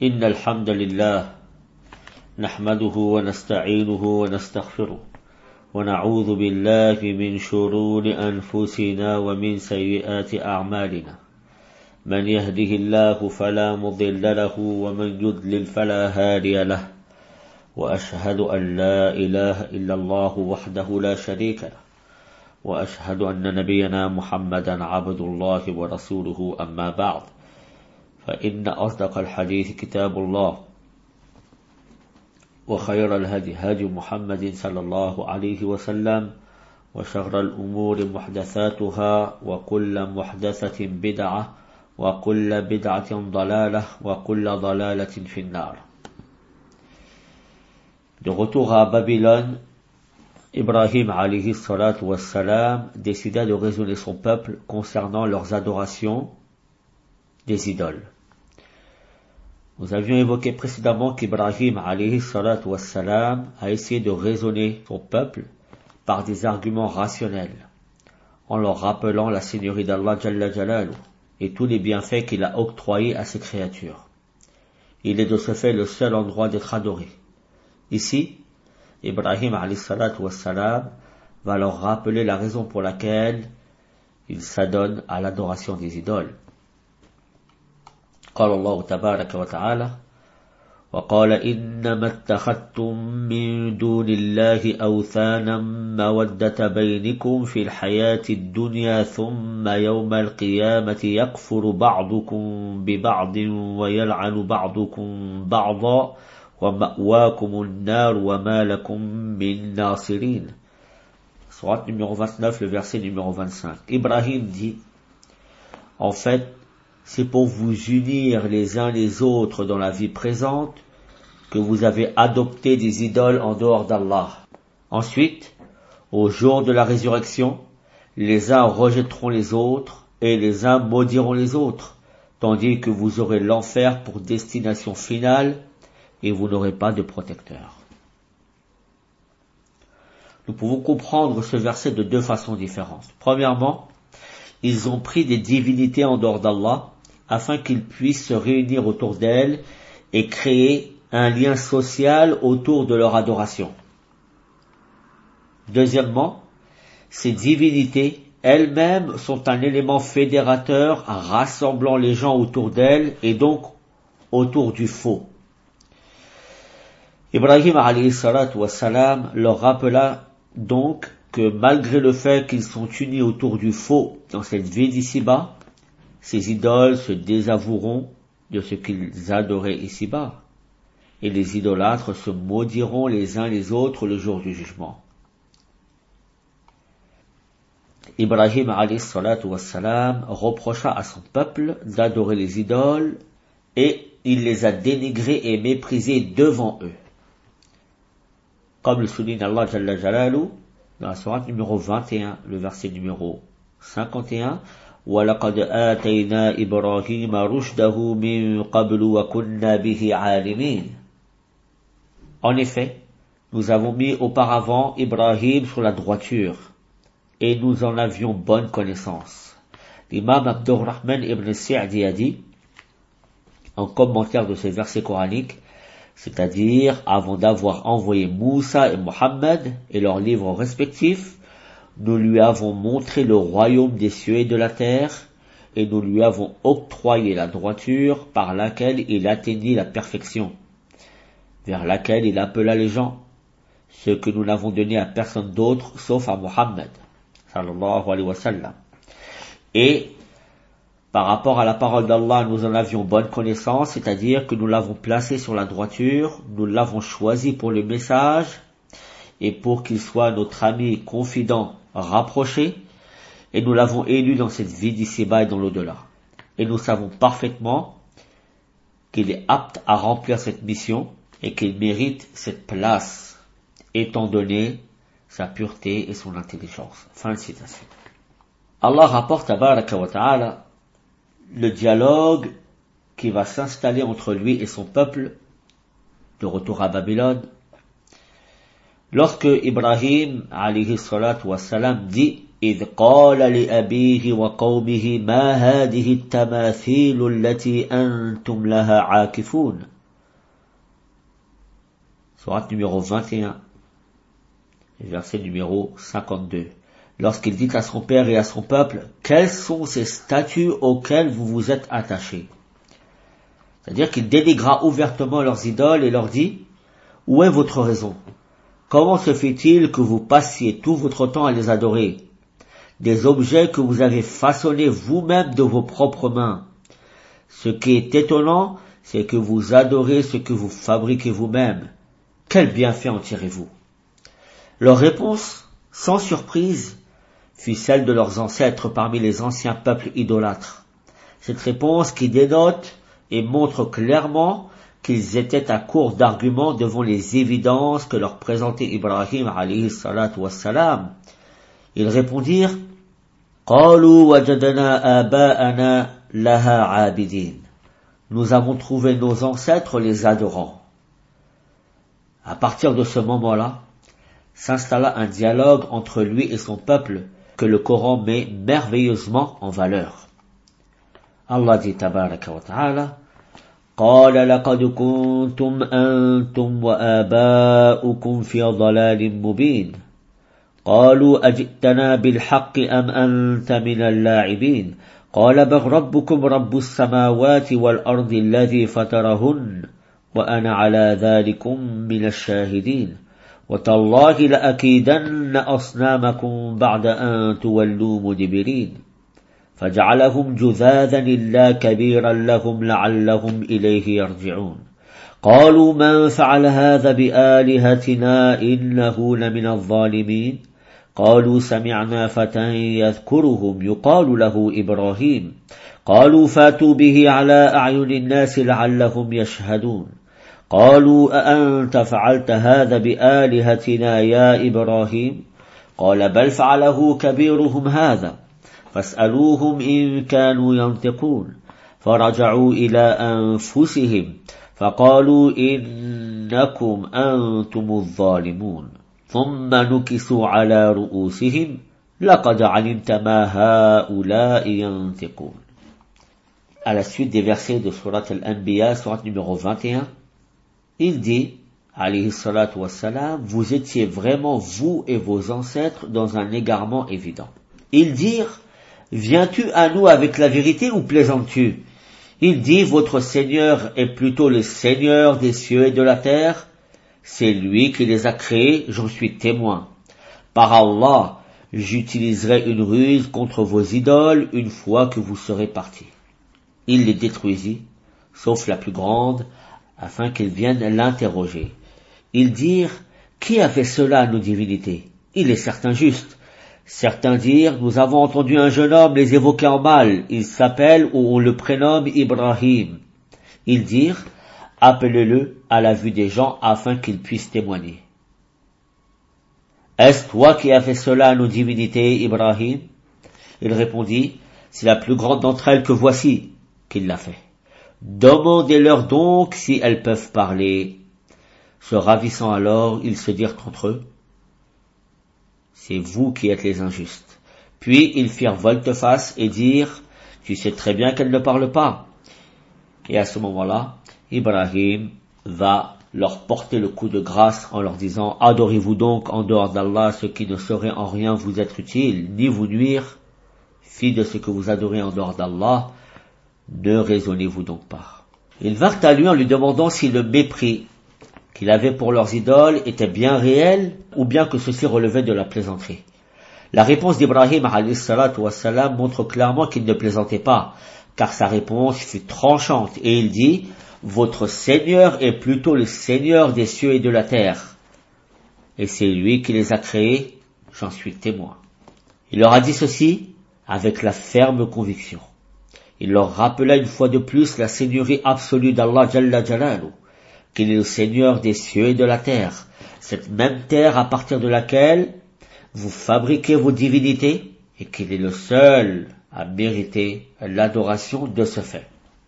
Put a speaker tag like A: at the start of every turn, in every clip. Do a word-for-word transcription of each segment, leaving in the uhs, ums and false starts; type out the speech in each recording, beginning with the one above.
A: إن الحمد لله نحمده ونستعينه ونستغفره ونعوذ بالله من شرور أنفسنا ومن سيئات أعمالنا من يهده الله فلا مضل له ومن يضلل فلا هادي له وأشهد أن لا إله إلا الله وحده لا شريك له وأشهد أن نبينا محمدا عبد الله ورسوله أما بعد فإن أصدق الحديث كتاب الله وخير الهدي هدي محمد صلى الله عليه وسلم وشر الأمور محدثاتها وكل محدثة بدعة وكل بدعة ضلالة وكل ضلالة في النار. De retour à Babylone, Ibrahim alayhi salatu wassalam décida de raisonner son peuple concernant leurs adorations des idoles. Nous avions évoqué précédemment qu'Ibrahim alayhi salatu wassalam a essayé de raisonner son peuple par des arguments rationnels, en leur rappelant la seigneurie d'Allah Jalla Jalaluh et tous les bienfaits qu'il a octroyés à ses créatures. Il est de ce fait le seul endroit d'être adoré. Ici, Ibrahim alayhi salatu wassalam va leur rappeler la raison pour laquelle il s'adonne à l'adoration des idoles. قال الله تبارك وتعالى وقال إنما اتخذتم من دون الله أوثانا مودة بينكم في الحياة الدنيا ثم يوم القيامة يكفر بعضكم ببعض ويلعن بعضكم بعضا ومأواكم النار وما لكم من ناصرين. Sourate numéro vingt-neuf, le verset numéro vingt-cinq. Ibrahim dit, en fait, c'est pour vous unir les uns les autres dans la vie présente que vous avez adopté des idoles en dehors d'Allah. Ensuite, au jour de la résurrection, les uns rejetteront les autres et les uns maudiront les autres, tandis que vous aurez l'enfer pour destination finale et vous n'aurez pas de protecteur. Nous pouvons comprendre ce verset de deux façons différentes. Premièrement, ils ont pris des divinités en dehors d'Allah afin qu'ils puissent se réunir autour d'elles et créer un lien social autour de leur adoration. Deuxièmement, ces divinités elles-mêmes sont un élément fédérateur rassemblant les gens autour d'elles et donc autour du faux. Ibrahim alayhi salatu wassalam leur rappela donc que malgré le fait qu'ils sont unis autour du faux dans cette vie d'ici-bas, ces idoles se désavoueront de ce qu'ils adoraient ici-bas, et les idolâtres se maudiront les uns les autres le jour du jugement. Ibrahim alayhi salatu wassalam reprocha à son peuple d'adorer les idoles, et il les a dénigrés et méprisés devant eux. Comme le souligne Allah Jalla Jalaluh dans la sourate numéro vingt et un, le verset numéro cinquante et un, وَلَقَدْ آتَيْنَا إِبْرَاهِيمَ رُشْدَهُ مِنْ قَبْلُ وَكُنَّا بِهِ عَالِمِينَ. En effet, nous avons mis auparavant Ibrahim sur la droiture, et nous en avions bonne connaissance. L'imam Abdurrahman ibn Sa'di a dit, en commentaire de ces versets coraniques, c'est-à-dire avant d'avoir envoyé Moussa et Mohammed et leurs livres respectifs, nous lui avons montré le royaume des cieux et de la terre, et nous lui avons octroyé la droiture par laquelle il atteignit la perfection, vers laquelle il appela les gens, ce que nous n'avons donné à personne d'autre sauf à Mohammed, sallallahu alayhi wa sallam. Et par rapport à la parole d'Allah, nous en avions bonne connaissance, c'est-à-dire que nous l'avons placé sur la droiture, nous l'avons choisi pour le message, et pour qu'il soit notre ami confident rapproché, et nous l'avons élu dans cette vie d'ici-bas et dans l'au-delà. Et nous savons parfaitement qu'il est apte à remplir cette mission, et qu'il mérite cette place, étant donné sa pureté et son intelligence. Fin de citation. Allah rapporte à Baraka wa Ta'ala le dialogue qui va s'installer entre lui et son peuple de retour à Babylone. Lorsque Ibrahim alayhi salatu wassalam dit إذ قال لأبيه وقومه ما هذه التماثيل التي أنتم لها عاكفون. Sourate numéro vingt et un, verset numéro cinquante-deux. Lorsqu'il dit à son père et à son peuple, quelles sont ces statues auxquelles vous vous êtes attachés? C'est-à-dire qu'il dénigra ouvertement leurs idoles et leur dit, où est votre raison? Comment se fait-il que vous passiez tout votre temps à les adorer? Des objets que vous avez façonnés vous-même de vos propres mains. Ce qui est étonnant, c'est que vous adorez ce que vous fabriquez vous-même. Quel bienfait en tirez-vous? Leur réponse, sans surprise, fut celle de leurs ancêtres parmi les anciens peuples idolâtres. Cette réponse qui dénote et montre clairement qu'ils étaient à court d'arguments devant les évidences que leur présentait Ibrahim alayhi salatu wassalam. Ils répondirent, قالوا وجدنا آباءنا لها عابدين. Nous avons trouvé nos ancêtres les adorant. À partir de ce moment-là, s'installa un dialogue entre lui et son peuple que le Coran met merveilleusement en valeur. Allah dit tabaraka wa ta'ala, قال لقد كنتم أنتم وآباؤكم في ضلال مبين قالوا أجئتنا بالحق أم أنت من اللاعبين قال بل ربكم رب السماوات والأرض الذي فطرهن وأنا على ذلكم من الشاهدين وتالله لأكيدن أصنامكم بعد أن تولوا مدبرين فجعلهم جذاذا إلا كبيرا لهم لعلهم إليه يرجعون قالوا من فعل هذا بآلهتنا إنه لمن الظالمين قالوا سمعنا فتى يذكرهم يقال له إبراهيم قالوا فاتوا به على أعين الناس لعلهم يشهدون قالوا أأنت فعلت هذا بآلهتنا يا إبراهيم قال بل فعله كبيرهم هذا فاسألوهم إن كانوا ينطقون فرجعوا إلى أنفسهم فقالوا إنكم أنتم الظالمون ثم نكسوا على رؤوسهم لقد علمت ما هؤلاء ينطقون. À la suite des versets de Surat Al-Anbiya, Surat numéro vingt et un, il dit, alayhi salatu wassalam, vous étiez vraiment, vous et vos ancêtres, dans un égarement évident. Ils dirent, viens-tu à nous avec la vérité ou plaisantes-tu? Il dit, votre Seigneur est plutôt le Seigneur des cieux et de la terre. C'est lui qui les a créés, j'en suis témoin. Par Allah, j'utiliserai une ruse contre vos idoles une fois que vous serez partis. Il les détruisit, sauf la plus grande, afin qu'ils viennent l'interroger. Ils dirent, qui a fait cela à nos divinités? Il est certain juste. Certains dirent, nous avons entendu un jeune homme les évoquer en mal, il s'appelle ou on le prénomme Ibrahim. Ils dirent, appelez-le à la vue des gens afin qu'ils puissent témoigner. Est-ce toi qui as fait cela à nos divinités, Ibrahim? Il répondit, c'est la plus grande d'entre elles que voici, qu'il l'a fait. Demandez-leur donc si elles peuvent parler. Se ravissant alors, ils se dirent entre eux, c'est vous qui êtes les injustes. Puis ils firent volte-face et dirent, tu sais très bien qu'elles ne parlent pas. Et à ce moment-là, Ibrahim va leur porter le coup de grâce en leur disant, adorez-vous donc en dehors d'Allah ce qui ne saurait en rien vous être utile, ni vous nuire. Fi de ce que vous adorez en dehors d'Allah, ne raisonnez-vous donc pas. Ils vinrent à lui en lui demandant si le mépris qu'il avait pour leurs idoles était bien réel ou bien que ceci relevait de la plaisanterie. La réponse d'Ibrahim alayhi salatu wassalam montre clairement qu'il ne plaisantait pas, car sa réponse fut tranchante et il dit, votre Seigneur est plutôt le Seigneur des cieux et de la terre, et c'est lui qui les a créés, j'en suis témoin. Il leur a dit ceci avec la ferme conviction. Il leur rappela une fois de plus la seigneurie absolue d'Allah Jalla Jalaluhu, qu'il est le Seigneur des cieux et de la terre, cette même terre à partir de laquelle vous fabriquez vos divinités, et qu'il est le seul à mériter l'adoration de ce fait.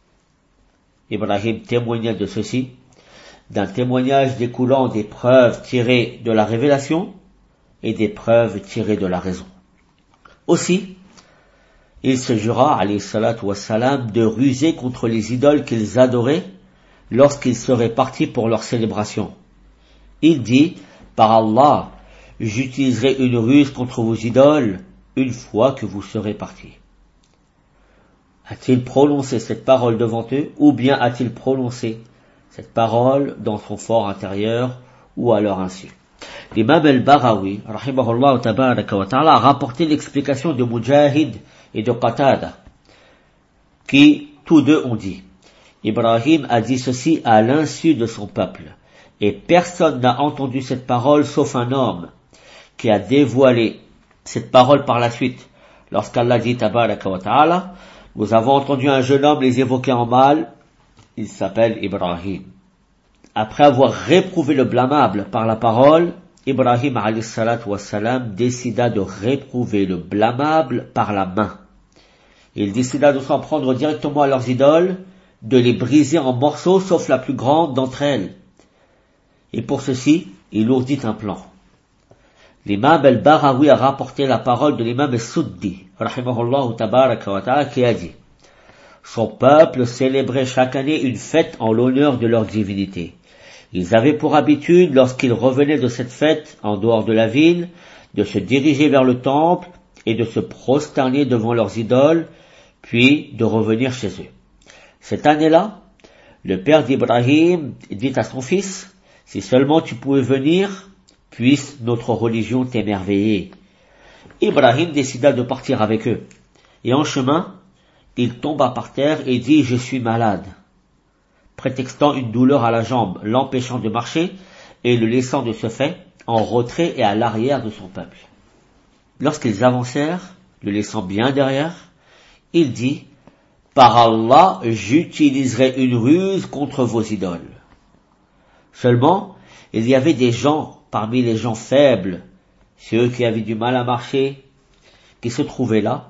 A: Ibrahim témoigna de ceci, d'un témoignage découlant des preuves tirées de la révélation et des preuves tirées de la raison. Aussi, il se jura, alayhi salatu wassalam, de ruser contre les idoles qu'ils adoraient lorsqu'ils seraient partis pour leur célébration. Il dit, par Allah, j'utiliserai une ruse contre vos idoles une fois que vous serez partis. A-t-il prononcé cette parole devant eux, ou bien a-t-il prononcé cette parole dans son fort intérieur, ou à leur insu? L'imam al-Baghawi, rahimahullah tabaraka wa ta'ala, a rapporté l'explication de Mujahid et de Qatada, qui tous deux ont dit, Ibrahim a dit ceci à l'insu de son peuple, et personne n'a entendu cette parole sauf un homme qui a dévoilé cette parole par la suite. Lorsqu'Allah dit tabaraka wa ta'ala, nous avons entendu un jeune homme les évoquer en mal, il s'appelle Ibrahim. Après avoir réprouvé le blâmable par la parole, Ibrahim alayhi salatu wassalam décida de réprouver le blâmable par la main. Il décida de s'en prendre directement à leurs idoles, de les briser en morceaux sauf la plus grande d'entre elles. Et pour ceci, il ourdit un plan. L'imam al-Baghawi a rapporté la parole de l'imam al-Suddi, rahimahullah tabaraka wa ta'ala, qui a dit, son peuple célébrait chaque année une fête en l'honneur de leur divinité. Ils avaient pour habitude, lorsqu'ils revenaient de cette fête, en dehors de la ville, de se diriger vers le temple et de se prosterner devant leurs idoles, puis de revenir chez eux. Cette année-là, le père d'Ibrahim dit à son fils, « Si seulement tu pouvais venir, puisse notre religion t'émerveiller. » Ibrahim décida de partir avec eux. Et en chemin, il tomba par terre et dit « Je suis malade », prétextant une douleur à la jambe, l'empêchant de marcher et le laissant de ce fait en retrait et à l'arrière de son peuple. Lorsqu'ils avancèrent, le laissant bien derrière, il dit « Par Allah, j'utiliserai une ruse contre vos idoles. » Seulement, il y avait des gens parmi les gens faibles, ceux qui avaient du mal à marcher, qui se trouvaient là,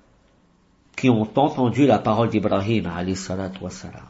A: qui ont entendu la parole d'Ibrahim alayhi salatu wassalam.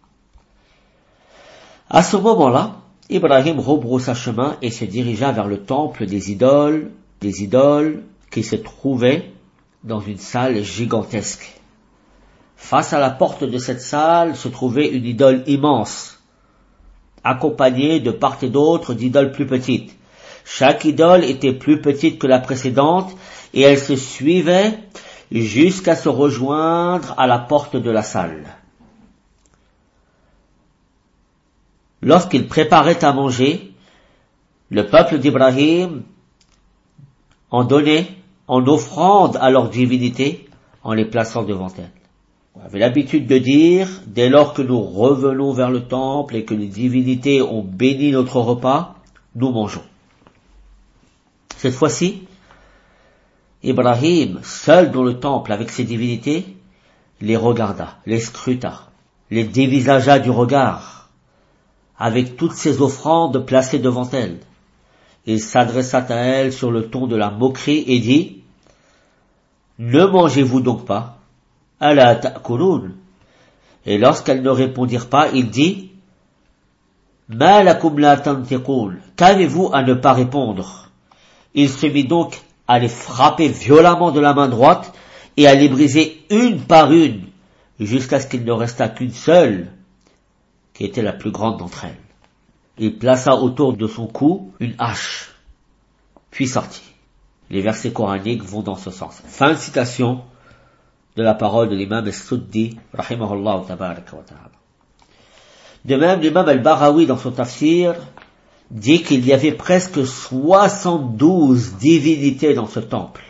A: À ce moment-là, Ibrahim rebroussa chemin et se dirigea vers le temple des idoles, des idoles qui se trouvaient dans une salle gigantesque. Face à la porte de cette salle se trouvait une idole immense, accompagnée de part et d'autre d'idoles plus petites. Chaque idole était plus petite que la précédente et elle se suivait jusqu'à se rejoindre à la porte de la salle. Lorsqu'ils préparaient à manger, le peuple d'Ibrahim en donnait en offrande à leur divinité en les plaçant devant elles. On avait l'habitude de dire, dès lors que nous revenons vers le temple et que les divinités ont béni notre repas, nous mangeons. Cette fois-ci, Ibrahim, seul dans le temple avec ses divinités, les regarda, les scruta, les dévisagea du regard, avec toutes ses offrandes placées devant elle. Il s'adressa à elle sur le ton de la moquerie et dit, « Ne mangez-vous donc pas? Ala ta'kulun » Et lorsqu'elles ne répondirent pas, il dit, « Ma lakum la tantiqun » Qu'avez-vous à ne pas répondre? Il se mit donc à les frapper violemment de la main droite et à les briser une par une, jusqu'à ce qu'il ne restât qu'une seule, qui était la plus grande d'entre elles. Il plaça autour de son cou une hache, puis sortit. Les versets coraniques vont dans ce sens. Fin de citation de la parole de l'imam al-Suddi, rahimahullah tabaraka wa ta'ala. De même, l'imam al-Baghawi, dans son tafsir, dit qu'il y avait presque soixante-douze divinités dans ce temple.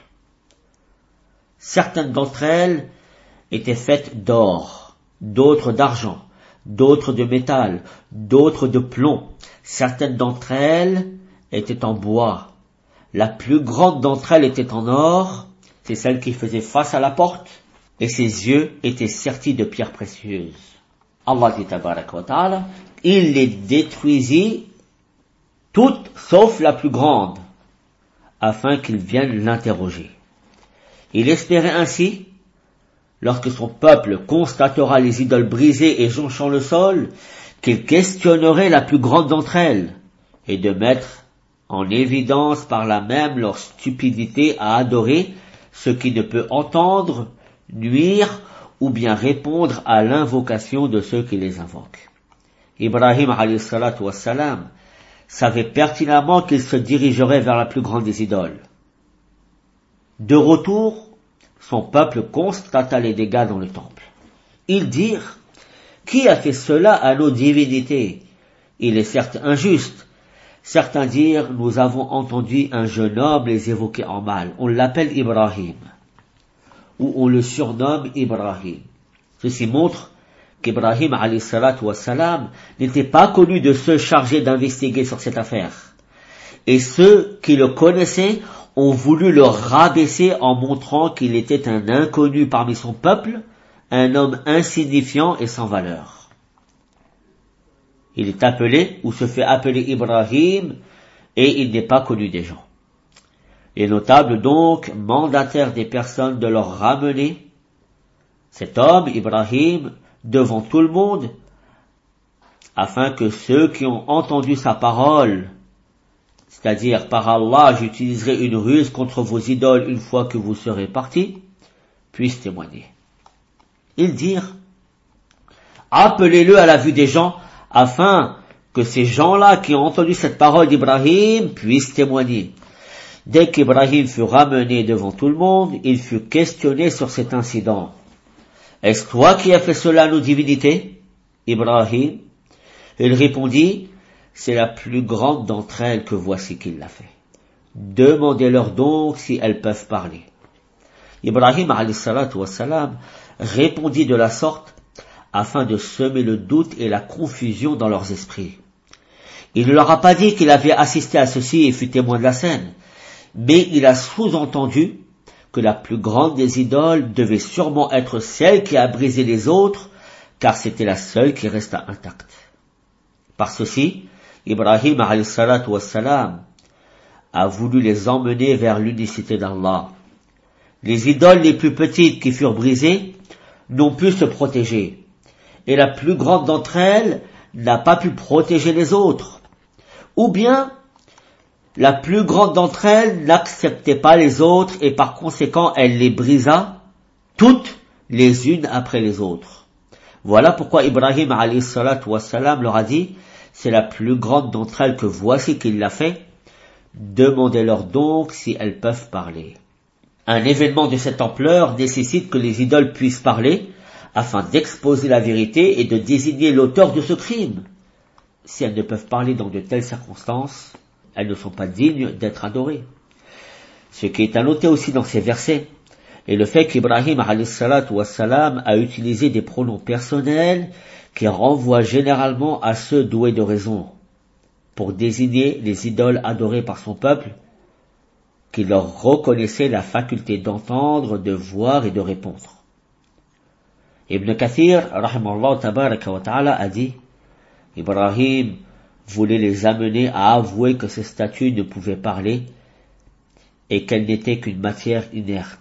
A: Certaines d'entre elles étaient faites d'or, d'autres d'argent, d'autres de métal, d'autres de plomb. Certaines d'entre elles étaient en bois. La plus grande d'entre elles était en or, c'est celle qui faisait face à la porte, et ses yeux étaient sertis de pierres précieuses. Allah dit tabaraka wa ta'ala, il les détruisit toutes sauf la plus grande, afin qu'ils viennent l'interroger. Il espérait ainsi, lorsque son peuple constatera les idoles brisées et jonchant le sol, qu'il questionnerait la plus grande d'entre elles, et de mettre en évidence par là même leur stupidité à adorer ce qui ne peut entendre, nuire ou bien répondre à l'invocation de ceux qui les invoquent. Ibrahim alayhi salatu wassalam savait pertinemment qu'il se dirigerait vers la plus grande des idoles. De retour, son peuple constata les dégâts dans le temple. Ils dirent, qui a fait cela à nos divinités? Il est certes injuste. Certains dirent, nous avons entendu un jeune homme les évoquer en mal. On l'appelle Ibrahim, ou on le surnomme Ibrahim. Ceci montre qu'Ibrahim alayhi salatu wassalam n'était pas connu de ceux chargés d'investiguer sur cette affaire. Et ceux qui le connaissaient ont voulu le rabaisser en montrant qu'il était un inconnu parmi son peuple, un homme insignifiant et sans valeur. Il est appelé ou se fait appeler Ibrahim et il n'est pas connu des gens. Les notables donc mandatèrent des personnes de leur ramener cet homme, Ibrahim, devant tout le monde, afin que ceux qui ont entendu sa parole, c'est-à-dire par Allah, j'utiliserai une ruse contre vos idoles une fois que vous serez partis, puissent témoigner. Ils dirent, appelez-le à la vue des gens, afin que ces gens-là qui ont entendu cette parole d'Ibrahim puissent témoigner. Dès qu'Ibrahim fut ramené devant tout le monde, il fut questionné sur cet incident. Est-ce toi qui as fait cela à nos divinités, Ibrahim? Il répondit, c'est la plus grande d'entre elles que voici qu'il l'a fait. Demandez-leur donc si elles peuvent parler. Ibrahim alayhi salatu wassalam répondit de la sorte afin de semer le doute et la confusion dans leurs esprits. Il ne leur a pas dit qu'il avait assisté à ceci et fut témoin de la scène, mais il a sous-entendu que la plus grande des idoles devait sûrement être celle qui a brisé les autres, car c'était la seule qui resta intacte. Par ceci, Ibrahim alayhi salatu wassalam a voulu les emmener vers l'unicité d'Allah. Les idoles les plus petites qui furent brisées n'ont pu se protéger, et la plus grande d'entre elles n'a pas pu protéger les autres. Ou bien, la plus grande d'entre elles n'acceptait pas les autres et par conséquent elle les brisa toutes les unes après les autres. Voilà pourquoi Ibrahim alayhi salatu wassalam leur a dit, c'est la plus grande d'entre elles que voici qu'il l'a fait, demandez-leur donc si elles peuvent parler. Un événement de cette ampleur nécessite que les idoles puissent parler afin d'exposer la vérité et de désigner l'auteur de ce crime. Si elles ne peuvent parler dans de telles circonstances, elles ne sont pas dignes d'être adorées. Ce qui est à noter aussi dans ces versets est le fait qu'Ibrahim alayhi salatu wassalam a utilisé des pronoms personnels qui renvoient généralement à ceux doués de raison pour désigner les idoles adorées par son peuple qui leur reconnaissait la faculté d'entendre, de voir et de répondre. Ibn Kathir, rahimallahu tabaraka wa ta'ala, a dit, Ibrahim voulait les amener à avouer que ces statues ne pouvaient parler et qu'elles n'étaient qu'une matière inerte.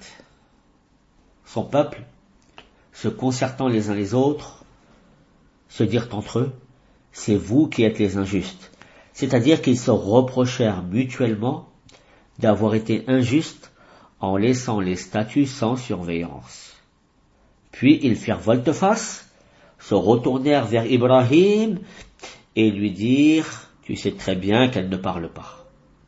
A: Son peuple, se concertant les uns les autres, se dirent entre eux, c'est vous qui êtes les injustes. C'est-à-dire qu'ils se reprochèrent mutuellement d'avoir été injustes en laissant les statues sans surveillance. Puis ils firent volte-face, se retournèrent vers Ibrahim et lui dirent, tu sais très bien qu'elle ne parle pas.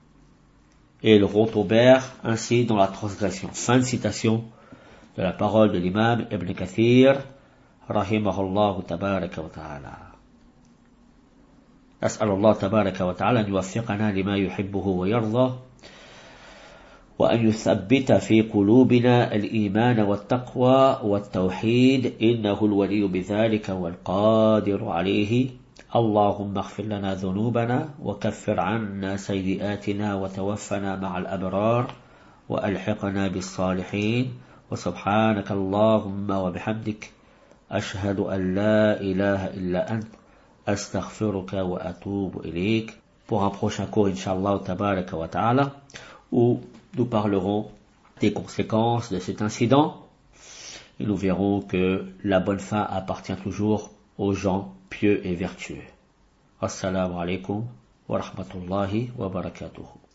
A: Et ils retombèrent ainsi dans la transgression. Fin de citation de la parole de l'imam Ibn Kathir, rahimahullah tabaraka wa ta'ala. أسأل الله تبارك وتعالى أن يوفقنا لما يحبه ويرضى وأن يثبت في قلوبنا الإيمان والتقوى والتوحيد إنه الولي بذلك والقادر عليه اللهم اغفر لنا ذنوبنا وكفر عنا سيئاتنا وتوفنا مع الأبرار وألحقنا بالصالحين وسبحانك اللهم وبحمدك أشهد أن لا إله إلا أنت astaghfiruka wa atubu ilayk, pour un prochain cours, Inch'Allah tabaraka wa ta'ala, où nous parlerons des conséquences de cet incident, et nous verrons que la bonne fin appartient toujours aux gens pieux et vertueux. Assalamu alaikum wa rahmatullahi wa barakatuhu.